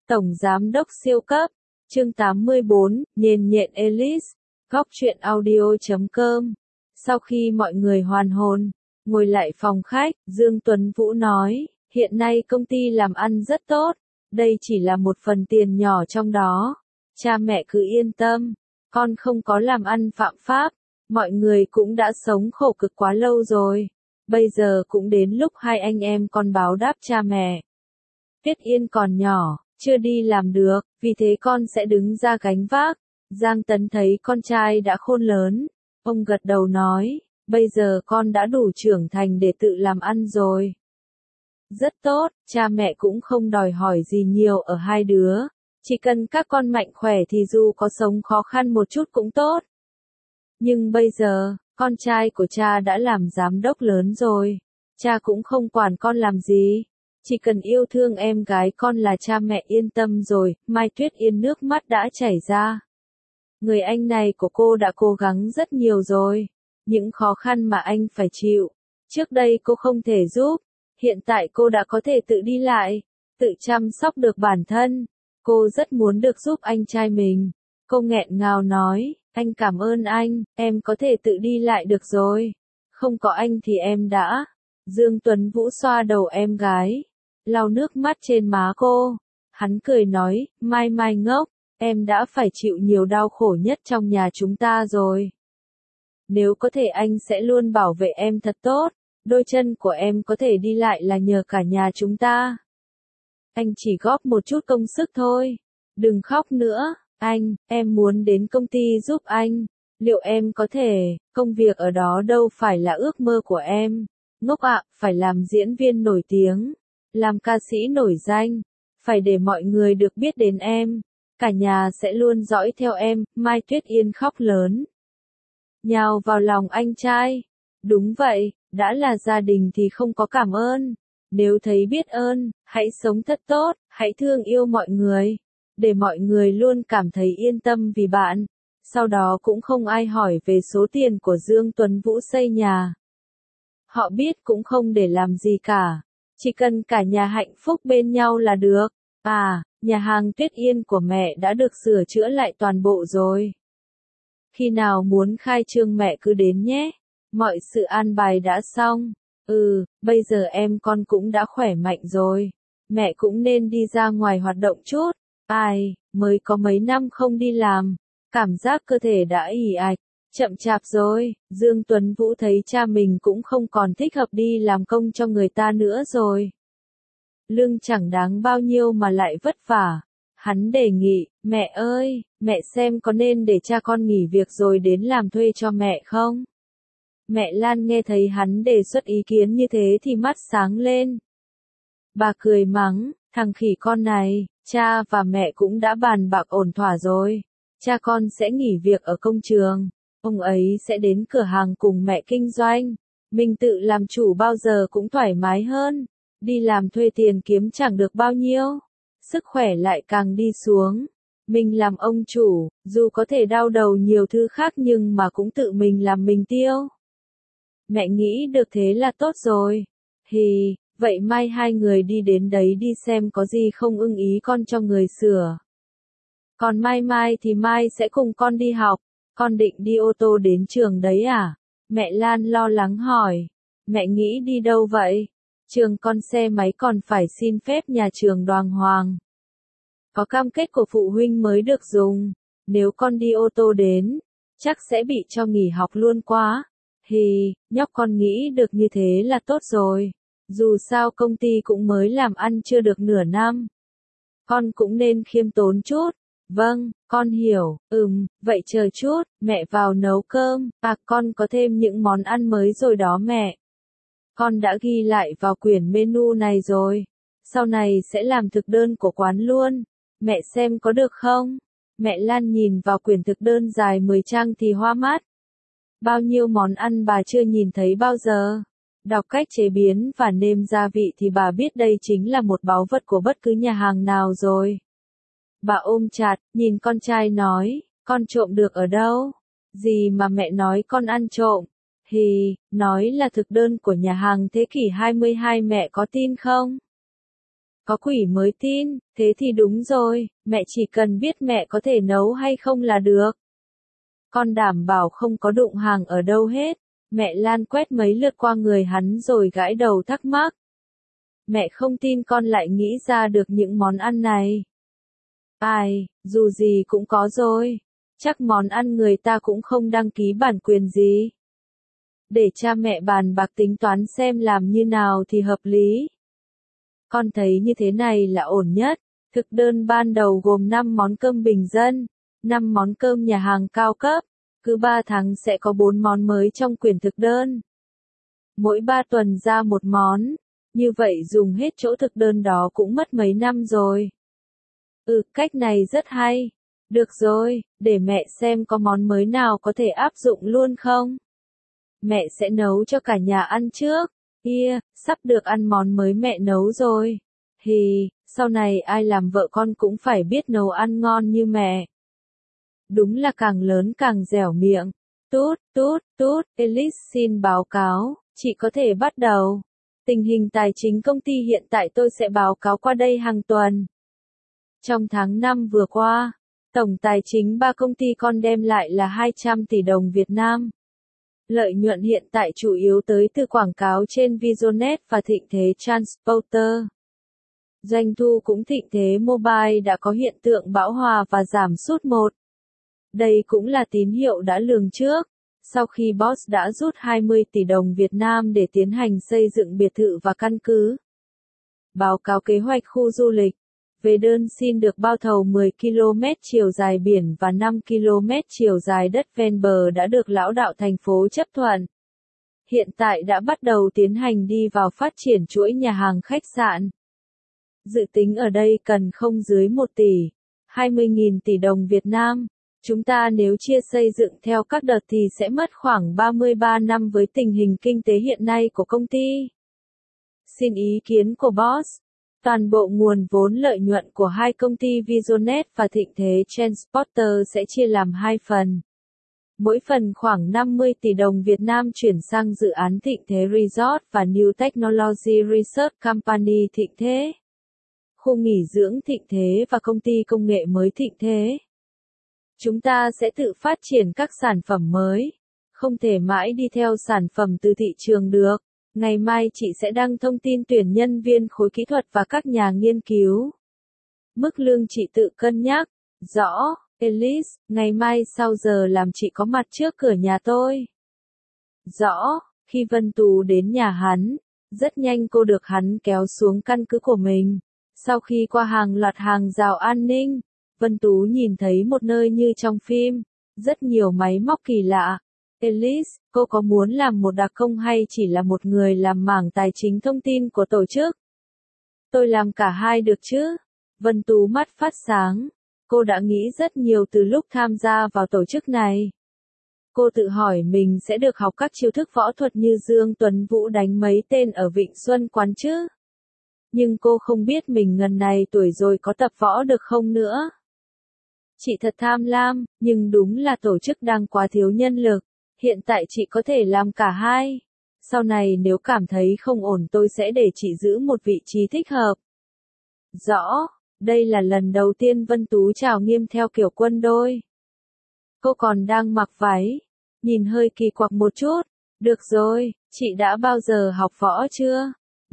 Tổng Giám đốc siêu cấp, chương 84, nhện nhện Alice, góc truyện audio.com. Sau khi mọi người hoàn hồn, ngồi lại phòng khách, Dương Tuấn Vũ nói, hiện nay công ty làm ăn rất tốt, đây chỉ là một phần tiền nhỏ trong đó. Cha mẹ cứ yên tâm, con không có làm ăn phạm pháp, mọi người cũng đã sống khổ cực quá lâu rồi. Bây giờ cũng đến lúc hai anh em con báo đáp cha mẹ. Tuyết Yên còn nhỏ, chưa đi làm được, vì thế con sẽ đứng ra gánh vác. Giang Tấn thấy con trai đã khôn lớn, ông gật đầu nói, bây giờ con đã đủ trưởng thành để tự làm ăn rồi. Rất tốt, cha mẹ cũng không đòi hỏi gì nhiều ở hai đứa, chỉ cần các con mạnh khỏe thì dù có sống khó khăn một chút cũng tốt. Nhưng bây giờ, con trai của cha đã làm giám đốc lớn rồi, cha cũng không quản con làm gì. Chỉ cần yêu thương em gái con là cha mẹ yên tâm rồi. Mai Tuyết Yên nước mắt đã chảy ra. Người anh này của cô đã cố gắng rất nhiều rồi. Những khó khăn mà anh phải chịu, trước đây cô không thể giúp. Hiện tại cô đã có thể tự đi lại, tự chăm sóc được bản thân. Cô rất muốn được giúp anh trai mình. Cô nghẹn ngào nói, anh cảm ơn anh, em có thể tự đi lại được rồi. Không có anh thì em đã. Dương Tuấn Vũ xoa đầu em gái, lau nước mắt trên má cô. Hắn cười nói, Mai Mai ngốc, em đã phải chịu nhiều đau khổ nhất trong nhà chúng ta rồi. Nếu có thể anh sẽ luôn bảo vệ em thật tốt. Đôi chân của em có thể đi lại là nhờ cả nhà chúng ta. Anh chỉ góp một chút công sức thôi. Đừng khóc nữa, anh, em muốn đến công ty giúp anh. Liệu em có thể, công việc ở đó đâu phải là ước mơ của em. Ngốc ạ, phải làm diễn viên nổi tiếng, làm ca sĩ nổi danh, phải để mọi người được biết đến em. Cả nhà sẽ luôn dõi theo em. Mai Tuyết Yên khóc lớn, nhào vào lòng anh trai. Đúng vậy, đã là gia đình thì không có cảm ơn. Nếu thấy biết ơn, hãy sống thật tốt, hãy thương yêu mọi người, để mọi người luôn cảm thấy yên tâm vì bạn. Sau đó cũng không ai hỏi về số tiền của Dương Tuấn Vũ xây nhà. Họ biết cũng không để làm gì cả, chỉ cần cả nhà hạnh phúc bên nhau là được. À, nhà hàng Tuyết Yên của mẹ đã được sửa chữa lại toàn bộ rồi. Khi nào muốn khai trương mẹ cứ đến nhé. Mọi sự an bài đã xong. Bây giờ em con cũng đã khỏe mạnh rồi. Mẹ cũng nên đi ra ngoài hoạt động chút. Ai, mới có mấy năm không đi làm. Cảm giác cơ thể đã ì ạch, chậm chạp rồi. Dương Tuấn Vũ thấy cha mình cũng không còn thích hợp đi làm công cho người ta nữa rồi. Lương chẳng đáng bao nhiêu mà lại vất vả. Hắn đề nghị, mẹ ơi, mẹ xem có nên để cha con nghỉ việc rồi đến làm thuê cho mẹ không? Mẹ Lan nghe thấy hắn đề xuất ý kiến như thế thì mắt sáng lên. Bà cười mắng, thằng khỉ con này, cha và mẹ cũng đã bàn bạc ổn thỏa rồi. Cha con sẽ nghỉ việc ở công trường, ông ấy sẽ đến cửa hàng cùng mẹ kinh doanh. Mình tự làm chủ bao giờ cũng thoải mái hơn. Đi làm thuê tiền kiếm chẳng được bao nhiêu, sức khỏe lại càng đi xuống. Mình làm ông chủ, dù có thể đau đầu nhiều thứ khác nhưng mà cũng tự mình làm mình tiêu. Mẹ nghĩ được thế là tốt rồi. Vậy mai hai người đi đến đấy đi xem có gì không ưng ý con cho người sửa. Còn Mai thì Mai sẽ cùng con đi học. Con định đi ô tô đến trường đấy à? Mẹ Lan lo lắng hỏi. Mẹ nghĩ đi đâu vậy? Trường con xe máy còn phải xin phép nhà trường đàng hoàng. Có cam kết của phụ huynh mới được dùng. Nếu con đi ô tô đến, chắc sẽ bị cho nghỉ học luôn quá. Nhóc con nghĩ được như thế là tốt rồi. Dù sao công ty cũng mới làm ăn chưa được nửa năm. Con cũng nên khiêm tốn chút. Vâng, con hiểu. Vậy chờ chút, mẹ vào nấu cơm. Con có thêm những món ăn mới rồi đó mẹ. Con đã ghi lại vào quyển menu này rồi. Sau này sẽ làm thực đơn của quán luôn. Mẹ xem có được không? Mẹ Lan nhìn vào quyển thực đơn dài 10 trang thì hoa mắt. Bao nhiêu món ăn bà chưa nhìn thấy bao giờ. Đọc cách chế biến và nêm gia vị thì bà biết đây chính là một báu vật của bất cứ nhà hàng nào rồi. Bà ôm chặt, nhìn con trai nói, con trộm được ở đâu? Gì mà mẹ nói con ăn trộm? Nói là thực đơn của nhà hàng thế kỷ 22 mẹ có tin không? Có quỷ mới tin, thế thì đúng rồi, mẹ chỉ cần biết mẹ có thể nấu hay không là được. Con đảm bảo không có đụng hàng ở đâu hết. Mẹ Lan quét mấy lượt qua người hắn rồi gãi đầu thắc mắc. Mẹ không tin con lại nghĩ ra được những món ăn này. Ai, dù gì cũng có rồi. Chắc món ăn người ta cũng không đăng ký bản quyền gì. Để cha mẹ bàn bạc tính toán xem làm như nào thì hợp lý. Con thấy như thế này là ổn nhất. Thực đơn ban đầu gồm 5 món cơm bình dân, 5 món cơm nhà hàng cao cấp. Cứ 3 tháng sẽ có 4 món mới trong quyển thực đơn. Mỗi 3 tuần ra một món. Như vậy dùng hết chỗ thực đơn đó cũng mất mấy năm rồi. Cách này rất hay. Được rồi, để mẹ xem có món mới nào có thể áp dụng luôn không. Mẹ sẽ nấu cho cả nhà ăn trước. Sắp được ăn món mới mẹ nấu rồi. Sau này ai làm vợ con cũng phải biết nấu ăn ngon như mẹ. Đúng là càng lớn càng dẻo miệng. Tút, Elise xin báo cáo, chị có thể bắt đầu. Tình hình tài chính công ty hiện tại tôi sẽ báo cáo qua đây hàng tuần. Trong tháng 5 vừa qua, tổng tài chính 3 công ty con đem lại là 200 tỷ đồng Việt Nam. Lợi nhuận hiện tại chủ yếu tới từ quảng cáo trên Visionet và Thịnh Thế Transporter. Doanh thu cũng Thịnh Thế Mobile đã có hiện tượng bão hòa và giảm sút một. Đây cũng là tín hiệu đã lường trước. Sau khi Boss đã rút 20 tỷ đồng Việt Nam để tiến hành xây dựng biệt thự và căn cứ. Báo cáo kế hoạch khu du lịch. Về đơn xin được bao thầu 10 km chiều dài biển và 5 km chiều dài đất ven bờ đã được lão đạo thành phố chấp thuận. Hiện tại đã bắt đầu tiến hành đi vào phát triển chuỗi nhà hàng khách sạn. Dự tính ở đây cần không dưới 1 tỷ, 20.000 tỷ đồng Việt Nam. Chúng ta nếu chia xây dựng theo các đợt thì sẽ mất khoảng 33 năm với tình hình kinh tế hiện nay của công ty. Xin ý kiến của Boss. Toàn bộ nguồn vốn lợi nhuận của hai công ty Visionet và Thịnh Thế Transporter sẽ chia làm 2 phần. Mỗi phần khoảng 50 tỷ đồng Việt Nam chuyển sang dự án Thịnh Thế Resort và New Technology Research Company Thịnh Thế. Khu nghỉ dưỡng Thịnh Thế và công ty công nghệ mới Thịnh Thế. Chúng ta sẽ tự phát triển các sản phẩm mới. Không thể mãi đi theo sản phẩm từ thị trường được. Ngày mai chị sẽ đăng thông tin tuyển nhân viên khối kỹ thuật và các nhà nghiên cứu. Mức lương chị tự cân nhắc. Rõ, Elise, ngày mai sau giờ làm chị có mặt trước cửa nhà tôi. Rõ, khi Vân Tú đến nhà hắn, rất nhanh cô được hắn kéo xuống căn cứ của mình. Sau khi qua hàng loạt hàng rào an ninh, Vân Tú nhìn thấy một nơi như trong phim, rất nhiều máy móc kỳ lạ. Elise, cô có muốn làm một đặc công hay chỉ là một người làm mảng tài chính thông tin của tổ chức? Tôi làm cả hai được chứ? Vân Tú mắt phát sáng. Cô đã nghĩ rất nhiều từ lúc tham gia vào tổ chức này. Cô tự hỏi mình sẽ được học các chiêu thức võ thuật như Dương Tuấn Vũ đánh mấy tên ở Vịnh Xuân Quán chứ? Nhưng cô không biết mình ngần này tuổi rồi có tập võ được không nữa. Chị thật tham lam, nhưng đúng là tổ chức đang quá thiếu nhân lực. Hiện tại chị có thể làm cả hai. Sau này nếu cảm thấy không ổn tôi sẽ để chị giữ một vị trí thích hợp. Rõ, đây là lần đầu tiên Vân Tú chào nghiêm theo kiểu quân đôi. Cô còn đang mặc váy, nhìn hơi kỳ quặc một chút. Được rồi, chị đã bao giờ học võ chưa?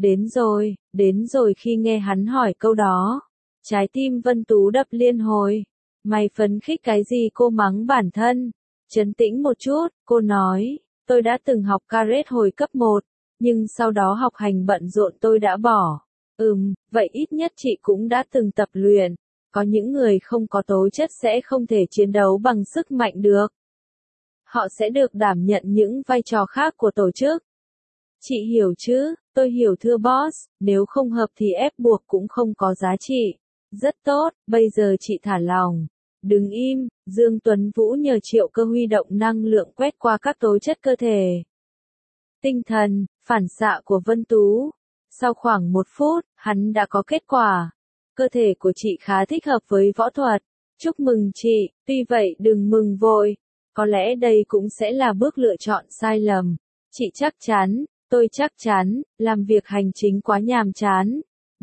Đến rồi khi nghe hắn hỏi câu đó. Trái tim Vân Tú đập liên hồi. Mày phấn khích cái gì cô mắng bản thân? Trấn tĩnh một chút, cô nói, tôi đã từng học karate hồi cấp 1, nhưng sau đó học hành bận rộn tôi đã bỏ. Vậy ít nhất chị cũng đã từng tập luyện. Có những người không có tố chất sẽ không thể chiến đấu bằng sức mạnh được. Họ sẽ được đảm nhận những vai trò khác của tổ chức. Chị hiểu chứ? Tôi hiểu thưa boss, nếu không hợp thì ép buộc cũng không có giá trị. Rất tốt, bây giờ chị thả lòng. Đừng im, Dương Tuấn Vũ nhờ Triệu Cơ huy động năng lượng quét qua các tố chất cơ thể. Tinh thần, phản xạ của Vân Tú. Sau khoảng 1 phút, hắn đã có kết quả. Cơ thể của chị khá thích hợp với võ thuật. Chúc mừng chị, tuy vậy đừng mừng vội. Có lẽ đây cũng sẽ là bước lựa chọn sai lầm. Chị chắc chắn, tôi chắc chắn, làm việc hành chính quá nhàm chán.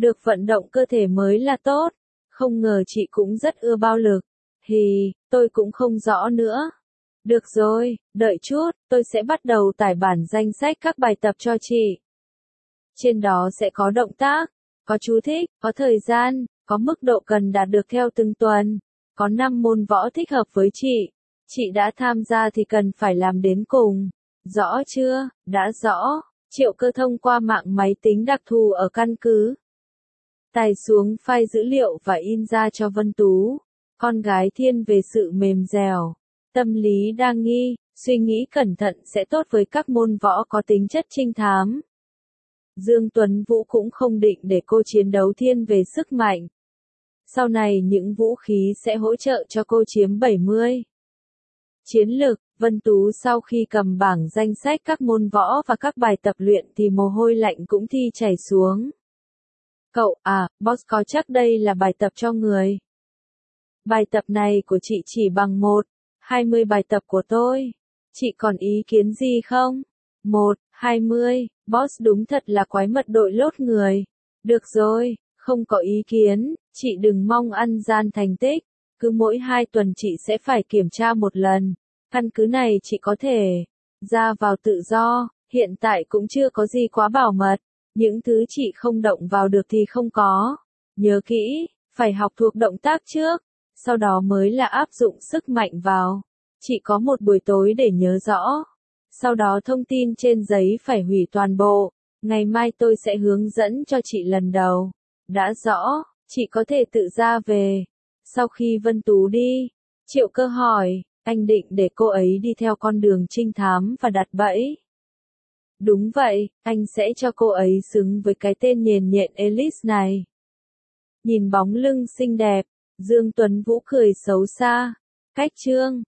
Được vận động cơ thể mới là tốt. Không ngờ chị cũng rất ưa bao lực. Hì, tôi cũng không rõ nữa. Được rồi, đợi chút, tôi sẽ bắt đầu tải bản danh sách các bài tập cho chị. Trên đó sẽ có động tác, có chú thích, có thời gian, có mức độ cần đạt được theo từng tuần, có 5 môn võ thích hợp với chị. Chị đã tham gia thì cần phải làm đến cùng. Rõ chưa? Đã rõ. Triệu Cơ thông qua mạng máy tính đặc thù ở căn cứ. Tải xuống file dữ liệu và in ra cho Vân Tú. Con gái thiên về sự mềm dẻo. Tâm lý đa nghi, suy nghĩ cẩn thận sẽ tốt với các môn võ có tính chất trinh thám. Dương Tuấn Vũ cũng không định để cô chiến đấu thiên về sức mạnh. Sau này những vũ khí sẽ hỗ trợ cho cô chiếm 70. Chiến lược, Vân Tú sau khi cầm bảng danh sách các môn võ và các bài tập luyện thì mồ hôi lạnh cũng thi chảy xuống. Cậu, boss có chắc đây là bài tập cho người. Bài tập này của chị chỉ bằng 1/20 bài tập của tôi. Chị còn ý kiến gì không? 1/20, boss đúng thật là quái mật đội lốt người. Được rồi, không có ý kiến, chị đừng mong ăn gian thành tích. Cứ mỗi 2 tuần chị sẽ phải kiểm tra một lần. Căn cứ này chị có thể ra vào tự do, hiện tại cũng chưa có gì quá bảo mật. Những thứ chị không động vào được thì không có. Nhớ kỹ, phải học thuộc động tác trước, sau đó mới là áp dụng sức mạnh vào. Chị có một buổi tối để nhớ rõ. Sau đó thông tin trên giấy phải hủy toàn bộ. Ngày mai tôi sẽ hướng dẫn cho chị lần đầu. Đã rõ, chị có thể tự ra về. Sau khi Vân Tú đi, Triệu Cơ hỏi, anh định để cô ấy đi theo con đường trinh thám và đặt bẫy. Đúng vậy, anh sẽ cho cô ấy xứng với cái tên nhền nhện Elise này. Nhìn bóng lưng xinh đẹp, Dương Tuấn Vũ cười xấu xa. Cách chương